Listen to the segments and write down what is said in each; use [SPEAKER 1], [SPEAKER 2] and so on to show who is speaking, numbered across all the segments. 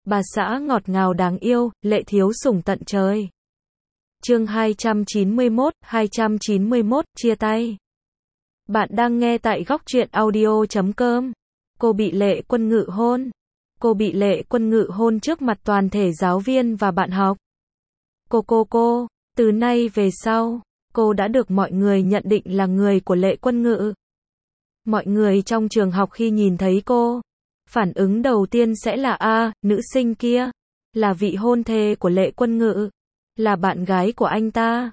[SPEAKER 1] bà xã ngọt ngào đáng yêu, lệ thiếu sủng tận trời. Chương 291, chia tay. Bạn đang nghe tại góc truyện audio.com. Cô bị Lệ Quân Ngự hôn. Cô bị Lệ Quân Ngự hôn trước mặt toàn thể giáo viên và bạn học. Cô, từ nay về sau, cô đã được mọi người nhận định là người của Lệ Quân Ngự. Mọi người trong trường học khi nhìn thấy cô, phản ứng đầu tiên sẽ là nữ sinh kia, là vị hôn thê của Lệ Quân Ngự, là bạn gái của anh ta.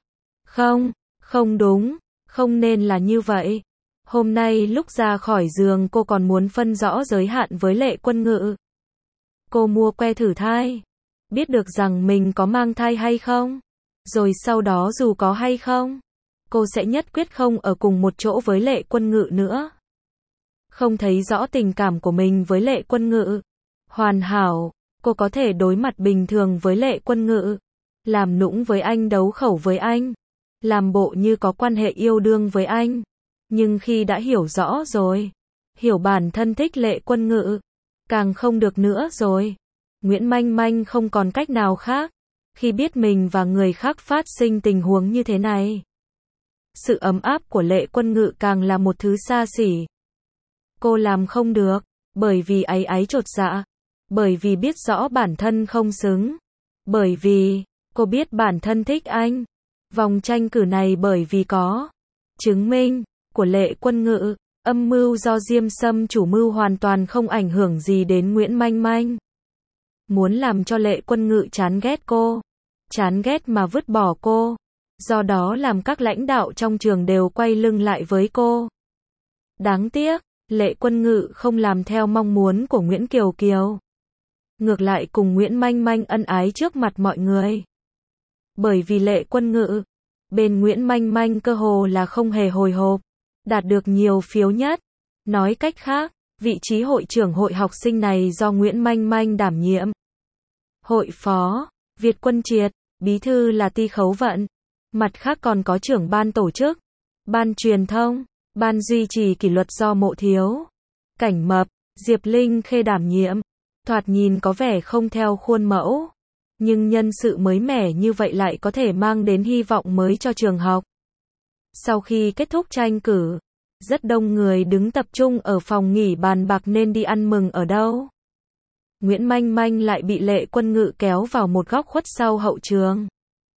[SPEAKER 1] Không đúng, không nên là như vậy. Hôm nay lúc ra khỏi giường cô còn muốn phân rõ giới hạn với Lệ Quân Ngự. Cô mua que thử thai, biết được rằng mình có mang thai hay không, rồi sau đó dù có hay không, cô sẽ nhất quyết không ở cùng một chỗ với Lệ Quân Ngự nữa. Không thấy rõ tình cảm của mình với Lệ Quân Ngự. Hoàn hảo, cô có thể đối mặt bình thường với Lệ Quân Ngự, làm nũng với anh, đấu khẩu với anh, làm bộ như có quan hệ yêu đương với anh. Nhưng khi đã hiểu rõ rồi, hiểu bản thân thích Lệ Quân Ngự, càng không được nữa rồi. Nguyễn Manh Manh không còn cách nào khác, khi biết mình và người khác phát sinh tình huống như thế này. Sự ấm áp của Lệ Quân Ngự càng là một thứ xa xỉ. Cô làm không được, bởi vì áy áy chột dạ, bởi vì biết rõ bản thân không xứng, bởi vì cô biết bản thân thích anh. Vòng tranh cử này bởi vì có chứng minh của Lệ Quân Ngự, âm mưu do Diêm Sâm chủ mưu hoàn toàn không ảnh hưởng gì đến Nguyễn Manh Manh. Muốn làm cho Lệ Quân Ngự chán ghét cô, chán ghét mà vứt bỏ cô, do đó làm các lãnh đạo trong trường đều quay lưng lại với cô. Đáng tiếc, Lệ Quân Ngự không làm theo mong muốn của Nguyễn Kiều Kiều. Ngược lại cùng Nguyễn Manh Manh ân ái trước mặt mọi người. Bởi vì Lệ Quân Ngự, bên Nguyễn Manh Manh cơ hồ là không hề hồi hộp, đạt được nhiều phiếu nhất. Nói cách khác, vị trí hội trưởng hội học sinh này do Nguyễn Manh Manh đảm nhiệm. Hội phó, Việt Quân Triệt, bí thư là Ti Khấu Vận. Mặt khác còn có trưởng ban tổ chức, ban truyền thông, ban duy trì kỷ luật do Mộ Thiếu, Cảnh Mập, Diệp Linh Khê đảm nhiệm. Thoạt nhìn có vẻ không theo khuôn mẫu, nhưng nhân sự mới mẻ như vậy lại có thể mang đến hy vọng mới cho trường học. Sau khi kết thúc tranh cử, rất đông người đứng tập trung ở phòng nghỉ bàn bạc nên đi ăn mừng ở đâu. Nguyễn Manh Manh lại bị Lệ Quân Ngự kéo vào một góc khuất sau hậu trường.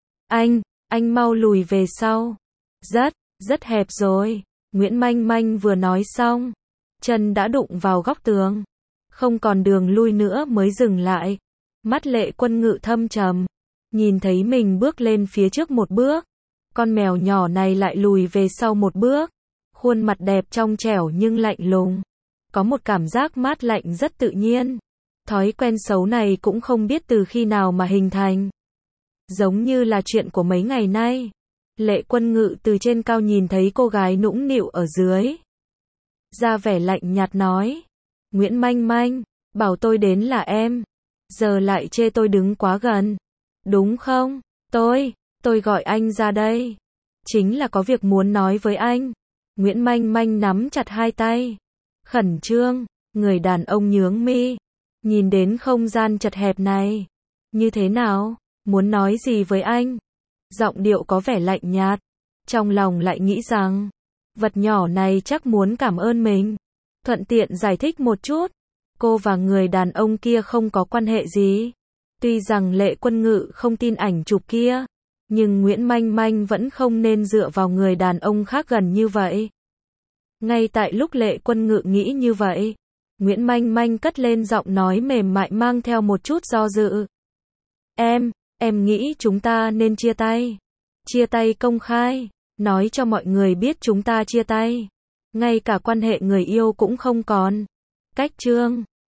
[SPEAKER 1] Anh mau lùi về sau. Rất hẹp rồi. Nguyễn Manh Manh vừa nói xong, chân đã đụng vào góc tường. Không còn đường lui nữa mới dừng lại. Mắt Lệ Quân Ngự thâm trầm, nhìn thấy mình bước lên phía trước một bước, con mèo nhỏ này lại lùi về sau một bước. Khuôn mặt đẹp trong trẻo nhưng lạnh lùng, có một cảm giác mát lạnh rất tự nhiên. Thói quen xấu này cũng không biết từ khi nào mà hình thành. Giống như là chuyện của mấy ngày nay. Lệ Quân Ngự từ trên cao nhìn thấy cô gái nũng nịu ở dưới, ra vẻ lạnh nhạt nói: Nguyễn Manh Manh, bảo tôi đến là em, giờ lại chê tôi đứng quá gần, đúng không? Tôi gọi anh ra đây, chính là có việc muốn nói với anh. Nguyễn Manh Manh nắm chặt hai tay, khẩn trương, người đàn ông nhướng mi, nhìn đến không gian chật hẹp này. Như thế nào? Muốn nói gì với anh? Giọng điệu có vẻ lạnh nhạt, trong lòng lại nghĩ rằng, vật nhỏ này chắc muốn cảm ơn mình. Thuận tiện giải thích một chút, cô và người đàn ông kia không có quan hệ gì. Tuy rằng Lệ Quân Ngự không tin ảnh chụp kia, nhưng Nguyễn Manh Manh vẫn không nên dựa vào người đàn ông khác gần như vậy. Ngay tại lúc Lệ Quân Ngự nghĩ như vậy, Nguyễn Manh Manh cất lên giọng nói mềm mại mang theo một chút do dự. Em nghĩ chúng ta nên chia tay. Chia tay công khai, nói cho mọi người biết chúng ta chia tay. Ngay cả quan hệ người yêu cũng không còn. Cách chương